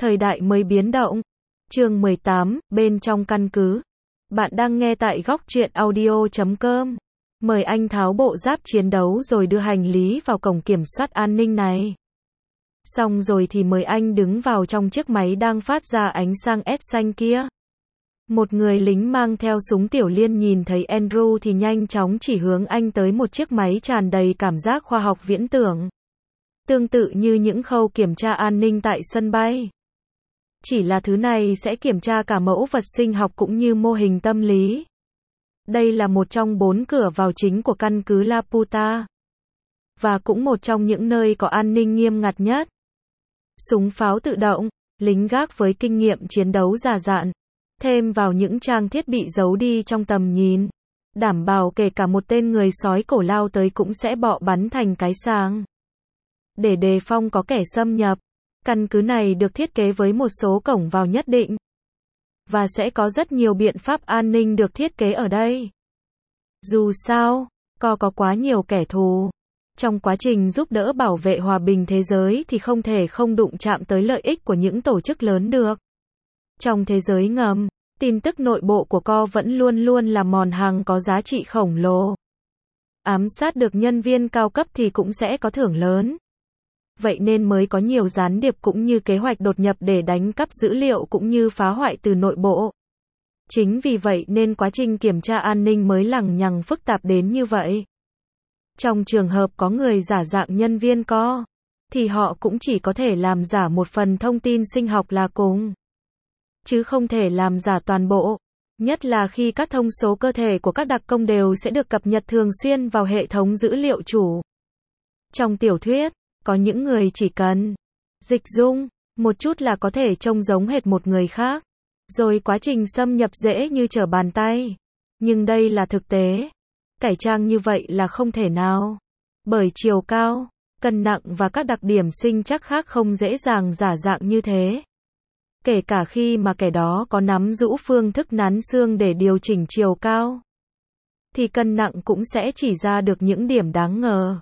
Thời đại mới biến động. Chương 18, bên trong căn cứ. Bạn đang nghe tại góc truyện audio.com. Mời anh tháo bộ giáp chiến đấu rồi đưa hành lý vào cổng kiểm soát an ninh này. Xong rồi thì mời anh đứng vào trong chiếc máy đang phát ra ánh sáng S xanh kia. Một người lính mang theo súng tiểu liên nhìn thấy Andrew thì nhanh chóng chỉ hướng anh tới một chiếc máy tràn đầy cảm giác khoa học viễn tưởng. Tương tự như những khâu kiểm tra an ninh tại sân bay. Chỉ là thứ này sẽ kiểm tra cả mẫu vật sinh học cũng như mô hình tâm lý. Đây là một trong 4 cửa vào chính của căn cứ Laputa. Và cũng một trong những nơi có an ninh nghiêm ngặt nhất. Súng pháo tự động, lính gác với kinh nghiệm chiến đấu già dặn. Thêm vào những trang thiết bị giấu đi trong tầm nhìn. Đảm bảo kể cả một tên người sói cổ lao tới cũng sẽ bọ bắn thành cái sàng. Để đề phòng có kẻ xâm nhập, căn cứ này được thiết kế với một số cổng vào nhất định. Và sẽ có rất nhiều biện pháp an ninh được thiết kế ở đây. Dù sao, có quá nhiều kẻ thù. Trong quá trình giúp đỡ bảo vệ hòa bình thế giới thì không thể không đụng chạm tới lợi ích của những tổ chức lớn được. Trong thế giới ngầm, tin tức nội bộ của co vẫn luôn luôn là món hàng có giá trị khổng lồ. Ám sát được nhân viên cao cấp thì cũng sẽ có thưởng lớn. Vậy nên mới có nhiều gián điệp cũng như kế hoạch đột nhập để đánh cắp dữ liệu cũng như phá hoại từ nội bộ. Chính vì vậy nên quá trình kiểm tra an ninh mới lằng nhằng phức tạp đến như vậy. Trong trường hợp có người giả dạng nhân viên co, thì họ cũng chỉ có thể làm giả một phần thông tin sinh học là cùng. Chứ không thể làm giả toàn bộ. Nhất là khi các thông số cơ thể của các đặc công đều sẽ được cập nhật thường xuyên vào hệ thống dữ liệu chủ. Trong tiểu thuyết, có những người chỉ cần dịch dung một chút là có thể trông giống hệt một người khác. Rồi quá trình xâm nhập dễ như trở bàn tay. Nhưng đây là thực tế. Cải trang như vậy là không thể nào. Bởi chiều cao, cân nặng và các đặc điểm sinh chắc khác không dễ dàng giả dạng như thế. Kể cả khi mà kẻ đó có nắm giữ phương thức nắn xương để điều chỉnh chiều cao, thì cân nặng cũng sẽ chỉ ra được những điểm đáng ngờ.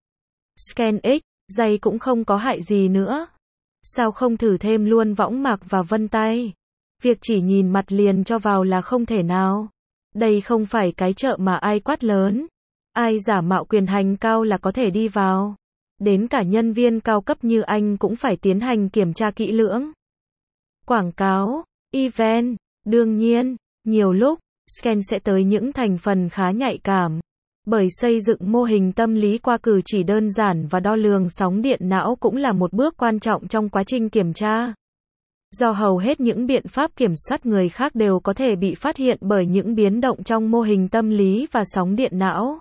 Scan X, giày cũng không có hại gì nữa. Sao không thử thêm luôn võng mạc và vân tay? Việc chỉ nhìn mặt liền cho vào là không thể nào. Đây không phải cái chợ mà ai quát lớn. Ai giả mạo quyền hành cao là có thể đi vào. Đến cả nhân viên cao cấp như anh cũng phải tiến hành kiểm tra kỹ lưỡng. Quảng cáo, event, đương nhiên, nhiều lúc, scan sẽ tới những thành phần khá nhạy cảm. Bởi xây dựng mô hình tâm lý qua cử chỉ đơn giản và đo lường sóng điện não cũng là một bước quan trọng trong quá trình kiểm tra. Do hầu hết những biện pháp kiểm soát người khác đều có thể bị phát hiện bởi những biến động trong mô hình tâm lý và sóng điện não.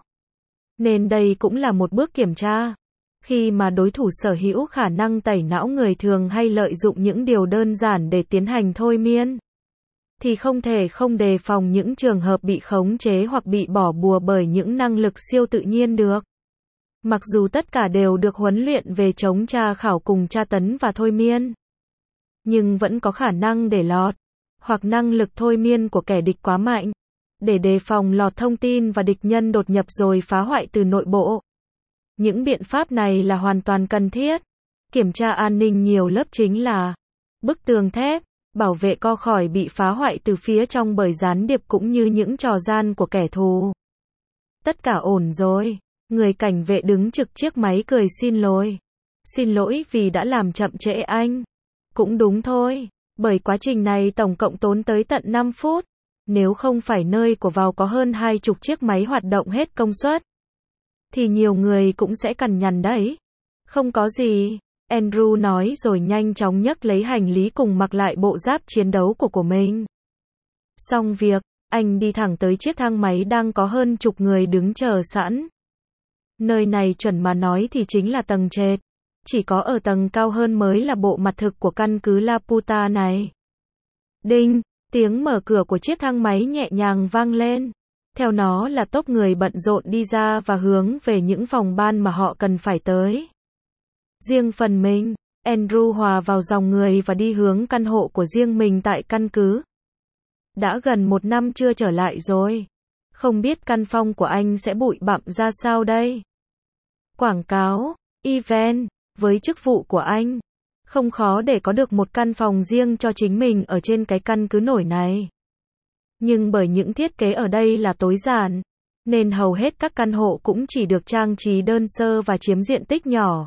Nên đây cũng là một bước kiểm tra. Khi mà đối thủ sở hữu khả năng tẩy não người thường hay lợi dụng những điều đơn giản để tiến hành thôi miên, thì không thể không đề phòng những trường hợp bị khống chế hoặc bị bỏ bùa bởi những năng lực siêu tự nhiên được. Mặc dù tất cả đều được huấn luyện về chống tra khảo cùng tra tấn và thôi miên, nhưng vẫn có khả năng để lọt, hoặc năng lực thôi miên của kẻ địch quá mạnh, để đề phòng lọt thông tin và địch nhân đột nhập rồi phá hoại từ nội bộ. Những biện pháp này là hoàn toàn cần thiết. Kiểm tra an ninh nhiều lớp chính là bức tường thép, bảo vệ co khỏi bị phá hoại từ phía trong bởi gián điệp cũng như những trò gian của kẻ thù. Tất cả ổn rồi. Người cảnh vệ đứng trực chiếc máy cười xin lỗi. Xin lỗi vì đã làm chậm trễ anh. Cũng đúng thôi. Bởi quá trình này tổng cộng tốn tới tận 5 phút. Nếu không phải nơi của vào có hơn 20 chiếc máy hoạt động hết công suất, thì nhiều người cũng sẽ cằn nhằn đấy. Không có gì. Andrew nói rồi nhanh chóng nhấc lấy hành lý cùng mặc lại bộ giáp chiến đấu của mình. Xong việc, anh đi thẳng tới chiếc thang máy đang có hơn chục người đứng chờ sẵn. Nơi này chuẩn mà nói thì chính là tầng trệt. Chỉ có ở tầng cao hơn mới là bộ mặt thực của căn cứ Laputa này. Đinh, tiếng mở cửa của chiếc thang máy nhẹ nhàng vang lên. Theo nó là tốp người bận rộn đi ra và hướng về những phòng ban mà họ cần phải tới. Riêng phần mình, Andrew hòa vào dòng người và đi hướng căn hộ của riêng mình tại căn cứ. Đã gần 1 năm chưa trở lại rồi. Không biết căn phòng của anh sẽ bụi bặm ra sao đây? Quảng cáo, event, với chức vụ của anh, Không khó để có được một căn phòng riêng cho chính mình ở trên cái căn cứ nổi này. Nhưng bởi những thiết kế ở đây là tối giản, nên hầu hết các căn hộ cũng chỉ được trang trí đơn sơ và chiếm diện tích nhỏ.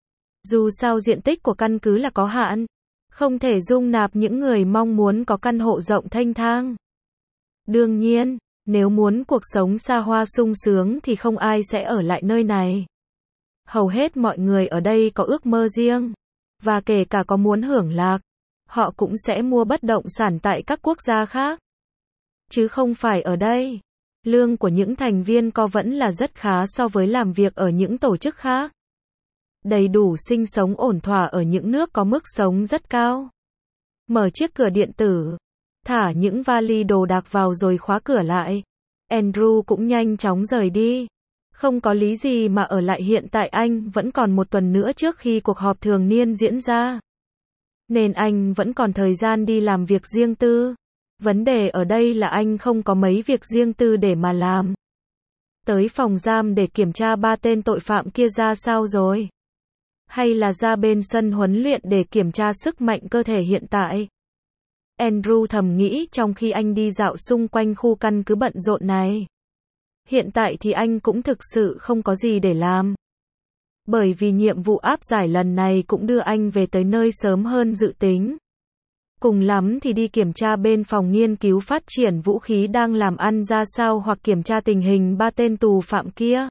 Dù sao diện tích của căn cứ là có hạn, không thể dung nạp những người mong muốn có căn hộ rộng thênh thang. Đương nhiên, nếu muốn cuộc sống xa hoa sung sướng thì không ai sẽ ở lại nơi này. Hầu hết mọi người ở đây có ước mơ riêng, và kể cả có muốn hưởng lạc, họ cũng sẽ mua bất động sản tại các quốc gia khác. Chứ không phải ở đây. Lương của những thành viên co vẫn là rất khá so với làm việc ở những tổ chức khác. Đầy đủ sinh sống ổn thỏa ở những nước có mức sống rất cao. Mở chiếc cửa điện tử, thả những vali đồ đạc vào rồi khóa cửa lại. Andrew cũng nhanh chóng rời đi. Không có lý gì mà ở lại, hiện tại anh vẫn còn một tuần nữa trước khi cuộc họp thường niên diễn ra. Nên anh vẫn còn thời gian đi làm việc riêng tư. Vấn đề ở đây là anh không có mấy việc riêng tư để mà làm. Tới phòng giam để kiểm tra 3 tên tội phạm kia ra sao rồi? Hay là ra bên sân huấn luyện để kiểm tra sức mạnh cơ thể hiện tại? Andrew thầm nghĩ trong khi anh đi dạo xung quanh khu căn cứ bận rộn này. Hiện tại thì anh cũng thực sự không có gì để làm. Bởi vì nhiệm vụ áp giải lần này cũng đưa anh về tới nơi sớm hơn dự tính. Cùng lắm thì đi kiểm tra bên phòng nghiên cứu phát triển vũ khí đang làm ăn ra sao, hoặc kiểm tra tình hình 3 tên tù phạm kia.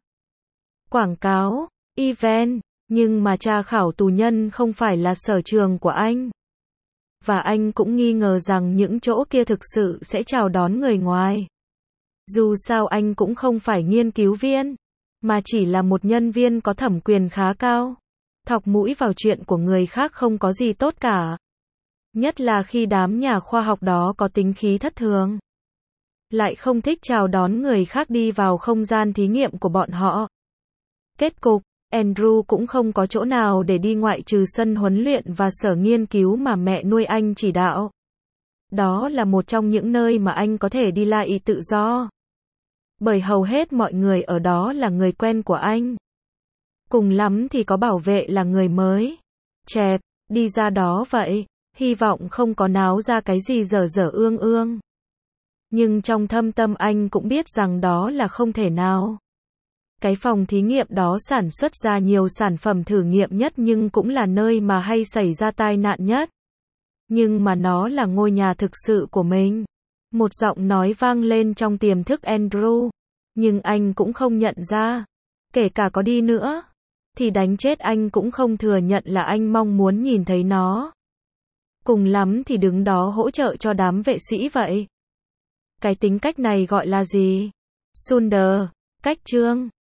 Quảng cáo, event, nhưng mà tra khảo tù nhân không phải là sở trường của anh. Và anh cũng nghi ngờ rằng những chỗ kia thực sự sẽ chào đón người ngoài. Dù sao anh cũng không phải nghiên cứu viên, mà chỉ là một nhân viên có thẩm quyền khá cao. Thọc mũi vào chuyện của người khác không có gì tốt cả. Nhất là khi đám nhà khoa học đó có tính khí thất thường. Lại không thích chào đón người khác đi vào không gian thí nghiệm của bọn họ. Kết cục, Andrew cũng không có chỗ nào để đi ngoại trừ sân huấn luyện và sở nghiên cứu mà mẹ nuôi anh chỉ đạo. Đó là một trong những nơi mà anh có thể đi lại tự do. Bởi hầu hết mọi người ở đó là người quen của anh. Cùng lắm thì có bảo vệ là người mới. Chẹp, đi ra đó vậy, hy vọng không có náo ra cái gì dở dở ương ương. Nhưng trong thâm tâm anh cũng biết rằng đó là không thể nào. Cái phòng thí nghiệm đó sản xuất ra nhiều sản phẩm thử nghiệm nhất nhưng cũng là nơi mà hay xảy ra tai nạn nhất. Nhưng mà nó là ngôi nhà thực sự của mình. Một giọng nói vang lên trong tiềm thức Andrew. Nhưng anh cũng không nhận ra. Kể cả có đi nữa, thì đánh chết anh cũng không thừa nhận là anh mong muốn nhìn thấy nó. Cùng lắm thì đứng đó hỗ trợ cho đám vệ sĩ vậy. Cái tính cách này gọi là gì? Sunder, cách trương.